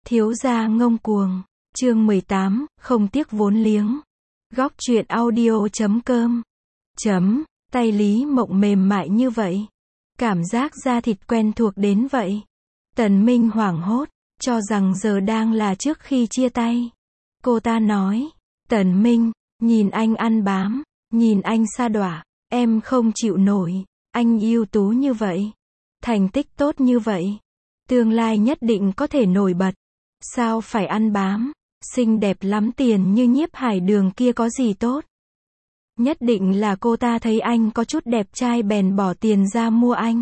Thiếu gia ngông cuồng, chương 18, không tiếc vốn liếng. Góc truyện audio.com. Tay Lý Mộng mềm mại như vậy. Cảm giác da thịt quen thuộc đến vậy. Tần Minh hoảng hốt, cho rằng giờ đang là trước khi chia tay. Cô ta nói, Tần Minh, nhìn anh ăn bám, nhìn anh sa đọa, em không chịu nổi, anh ưu tú như vậy, thành tích tốt như vậy, tương lai nhất định có thể nổi bật, sao phải ăn bám, xinh đẹp lắm tiền như Nhiếp Hải Đường kia có gì tốt. Nhất định là cô ta thấy anh có chút đẹp trai bèn bỏ tiền ra mua anh.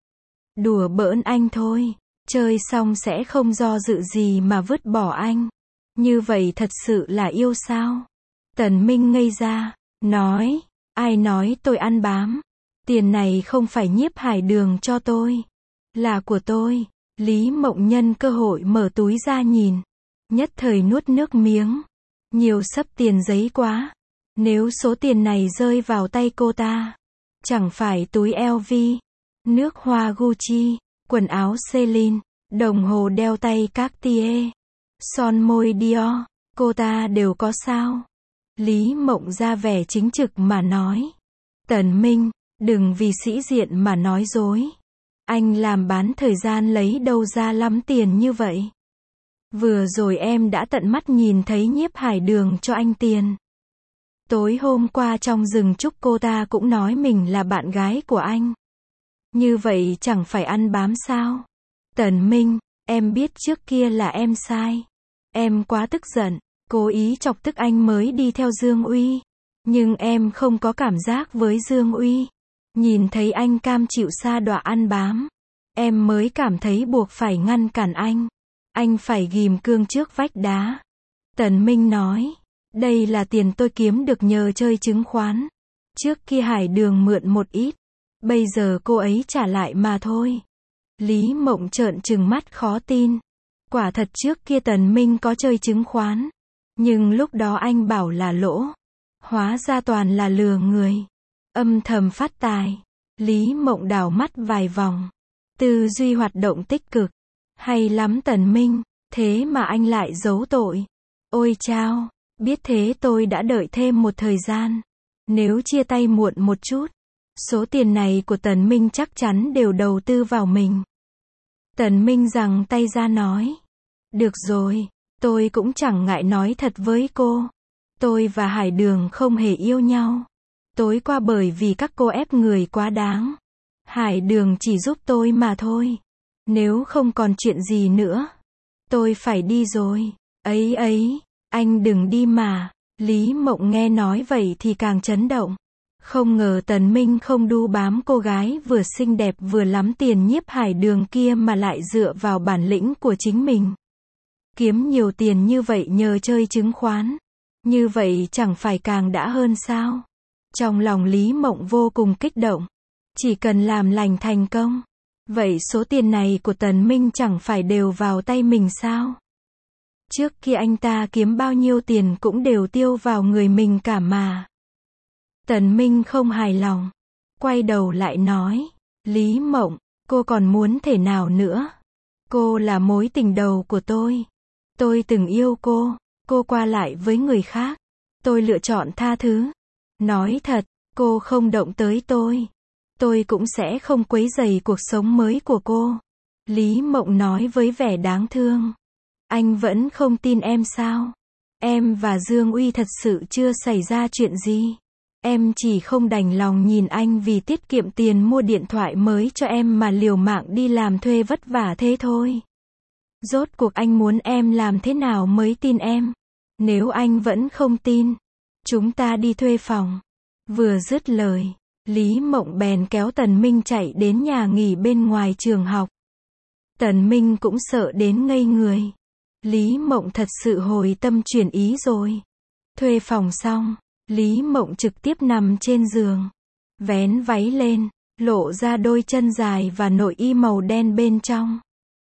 Đùa bỡn anh thôi, chơi xong sẽ không do dự gì mà vứt bỏ anh. Như vậy thật sự là yêu sao? Tần Minh ngây ra, nói, ai nói tôi ăn bám? Tiền này không phải Nhiếp Hải Đường cho tôi, là của tôi. Lý Mộng nhân cơ hội mở túi ra nhìn, nhất thời nuốt nước miếng. Nhiều xấp tiền giấy quá. Nếu số tiền này rơi vào tay cô ta, chẳng phải túi LV, nước hoa Gucci, quần áo Celine, đồng hồ đeo tay Cartier, son môi Dior, cô ta đều có sao? Lý Mộng ra vẻ chính trực mà nói. Tần Minh, đừng vì sĩ diện mà nói dối. Anh làm bán thời gian lấy đâu ra lắm tiền như vậy? Vừa rồi em đã tận mắt nhìn thấy Nhiếp Hải Đường cho anh tiền. Tối hôm qua trong rừng trúc cô ta cũng nói mình là bạn gái của anh. Như vậy chẳng phải ăn bám sao? Tần Minh, em biết trước kia là em sai. Em quá tức giận, cố ý chọc tức anh mới đi theo Dương Uy. Nhưng em không có cảm giác với Dương Uy. Nhìn thấy anh cam chịu sa đọa ăn bám, em mới cảm thấy buộc phải ngăn cản anh. Anh phải ghim cương trước vách đá. Tần Minh nói, đây là tiền tôi kiếm được nhờ chơi chứng khoán. Trước kia Hải Đường mượn một ít, bây giờ cô ấy trả lại mà thôi. Lý Mộng trợn trừng mắt khó tin. Quả thật trước kia Tần Minh có chơi chứng khoán, nhưng lúc đó anh bảo là lỗ. Hóa ra toàn là lừa người. Âm thầm phát tài. Lý Mộng đảo mắt vài vòng. Tư duy hoạt động tích cực. Hay lắm Tần Minh, thế mà anh lại giấu tội. Ôi chao, biết thế tôi đã đợi thêm một thời gian. Nếu chia tay muộn một chút, số tiền này của Tần Minh chắc chắn đều đầu tư vào mình. Tần Minh giằng tay ra nói. Được rồi, tôi cũng chẳng ngại nói thật với cô. Tôi và Hải Đường không hề yêu nhau. Tối qua bởi vì các cô ép người quá đáng. Hải Đường chỉ giúp tôi mà thôi. Nếu không còn chuyện gì nữa, tôi phải đi rồi. Ấy, anh đừng đi mà. Lý Mộng nghe nói vậy thì càng chấn động. Không ngờ Tần Minh không đu bám cô gái vừa xinh đẹp vừa lắm tiền Nhiếp Hải Đường kia mà lại dựa vào bản lĩnh của chính mình. Kiếm nhiều tiền như vậy nhờ chơi chứng khoán. Như vậy chẳng phải càng đã hơn sao? Trong lòng Lý Mộng vô cùng kích động. Chỉ cần làm lành thành công. Vậy số tiền này của Tần Minh chẳng phải đều vào tay mình sao? Trước kia anh ta kiếm bao nhiêu tiền cũng đều tiêu vào người mình cả mà. Tần Minh không hài lòng. Quay đầu lại nói. Lý Mộng, cô còn muốn thể nào nữa? Cô là mối tình đầu của tôi. Tôi từng yêu cô. Cô qua lại với người khác. Tôi lựa chọn tha thứ. Nói thật, cô không động tới tôi cũng sẽ không quấy rầy cuộc sống mới của cô. Lý Mộng nói với vẻ đáng thương. Anh vẫn không tin em sao? Em và Dương Uy thật sự chưa xảy ra chuyện gì. Em chỉ không đành lòng nhìn anh vì tiết kiệm tiền mua điện thoại mới cho em mà liều mạng đi làm thuê vất vả thế thôi. Rốt cuộc anh muốn em làm thế nào mới tin em? Nếu anh vẫn không tin, chúng ta đi thuê phòng. Vừa dứt lời, Lý Mộng bèn kéo Tần Minh chạy đến nhà nghỉ bên ngoài trường học. Tần Minh cũng sợ đến ngây người. Lý Mộng thật sự hồi tâm chuyển ý rồi. Thuê phòng xong, Lý Mộng trực tiếp nằm trên giường, vén váy lên, lộ ra đôi chân dài và nội y màu đen bên trong.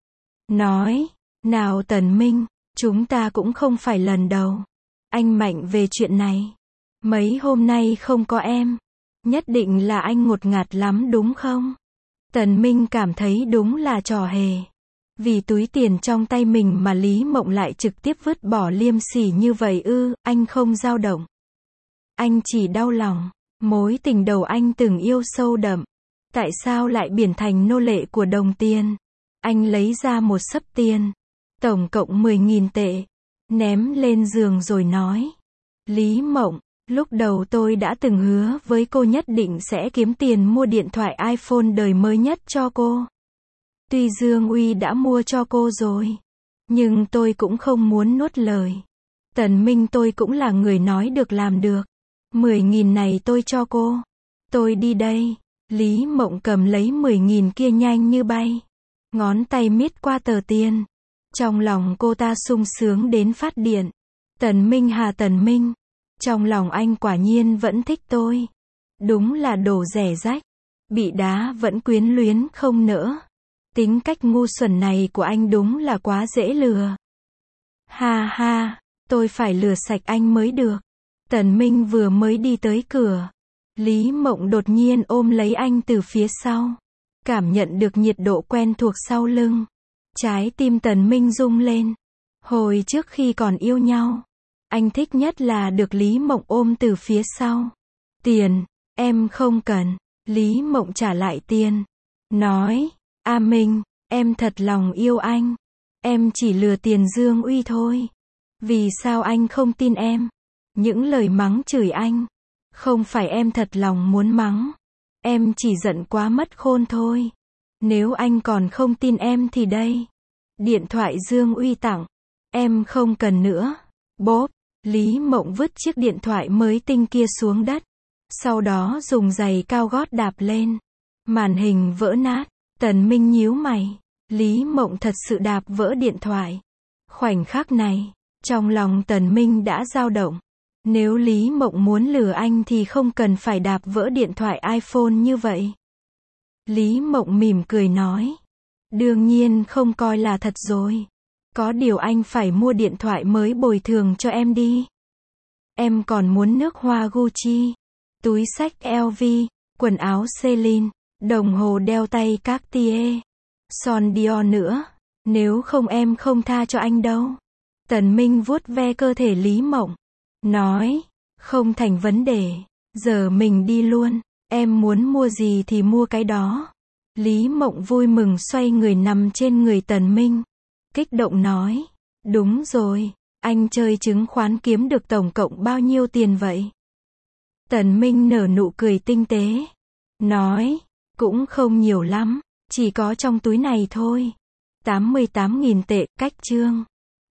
Nói, nào Tần Minh, chúng ta cũng không phải lần đầu. Anh mạnh về chuyện này. Mấy hôm nay không có em. Nhất định là anh ngột ngạt lắm đúng không? Tần Minh cảm thấy đúng là trò hề. Vì túi tiền trong tay mình mà Lý Mộng lại trực tiếp vứt bỏ liêm sỉ như vậy ư? Anh không dao động. Anh chỉ đau lòng. Mối tình đầu anh từng yêu sâu đậm. Tại sao lại biến thành nô lệ của đồng tiền? Anh lấy ra một xấp tiền. Tổng cộng 10.000 tệ. Ném lên giường rồi nói. Lý Mộng, lúc đầu tôi đã từng hứa với cô nhất định sẽ kiếm tiền mua điện thoại iPhone đời mới nhất cho cô. Tuy Dương Uy đã mua cho cô rồi, nhưng tôi cũng không muốn nuốt lời. Tần Minh, tôi cũng là người nói được làm được. 10.000 này tôi cho cô. Tôi đi đây. Lý Mộng cầm lấy 10.000 kia nhanh như bay. Ngón tay miết qua tờ tiền. Trong lòng cô ta sung sướng đến phát điện. Tần Minh hà, Tần Minh. Trong lòng anh quả nhiên vẫn thích tôi. Đúng là đồ rẻ rách. Bị đá vẫn quyến luyến không nỡ. Tính cách ngu xuẩn này của anh đúng là quá dễ lừa. Ha ha, tôi phải lừa sạch anh mới được. Tần Minh vừa mới đi tới cửa. Lý Mộng đột nhiên ôm lấy anh từ phía sau. Cảm nhận được nhiệt độ quen thuộc sau lưng. Trái tim Tần Minh rung lên. Hồi trước khi còn yêu nhau, anh thích nhất là được Lý Mộng ôm từ phía sau. Tiền, em không cần. Lý Mộng trả lại tiền. Nói, A Minh, em thật lòng yêu anh. Em chỉ lừa tiền Dương Uy thôi. Vì sao anh không tin em? Những lời mắng chửi anh, không phải em thật lòng muốn mắng. Em chỉ giận quá mất khôn thôi. Nếu anh còn không tin em thì đây. Điện thoại Dương Uy tặng. Em không cần nữa. Bốp. Lý Mộng vứt chiếc điện thoại mới tinh kia xuống đất. Sau đó dùng giày cao gót đạp lên. Màn hình vỡ nát. Tần Minh nhíu mày. Lý Mộng thật sự đạp vỡ điện thoại. Khoảnh khắc này, trong lòng Tần Minh đã dao động. Nếu Lý Mộng muốn lừa anh thì không cần phải đạp vỡ điện thoại iPhone như vậy. Lý Mộng mỉm cười nói. Đương nhiên không coi là thật rồi. Có điều anh phải mua điện thoại mới bồi thường cho em đi. Em còn muốn nước hoa Gucci, túi xách LV, quần áo Celine, đồng hồ đeo tay Cartier, son Dior nữa. Nếu không em không tha cho anh đâu. Tần Minh vuốt ve cơ thể Lý Mộng. Nói, không thành vấn đề. Giờ mình đi luôn. Em muốn mua gì thì mua cái đó. Lý Mộng vui mừng xoay người nằm trên người Tần Minh. Kích động nói. Đúng rồi. Anh chơi chứng khoán kiếm được tổng cộng bao nhiêu tiền vậy? Tần Minh nở nụ cười tinh tế. Nói. Cũng không nhiều lắm. Chỉ có trong túi này thôi. 88.000 tệ. Cách chương.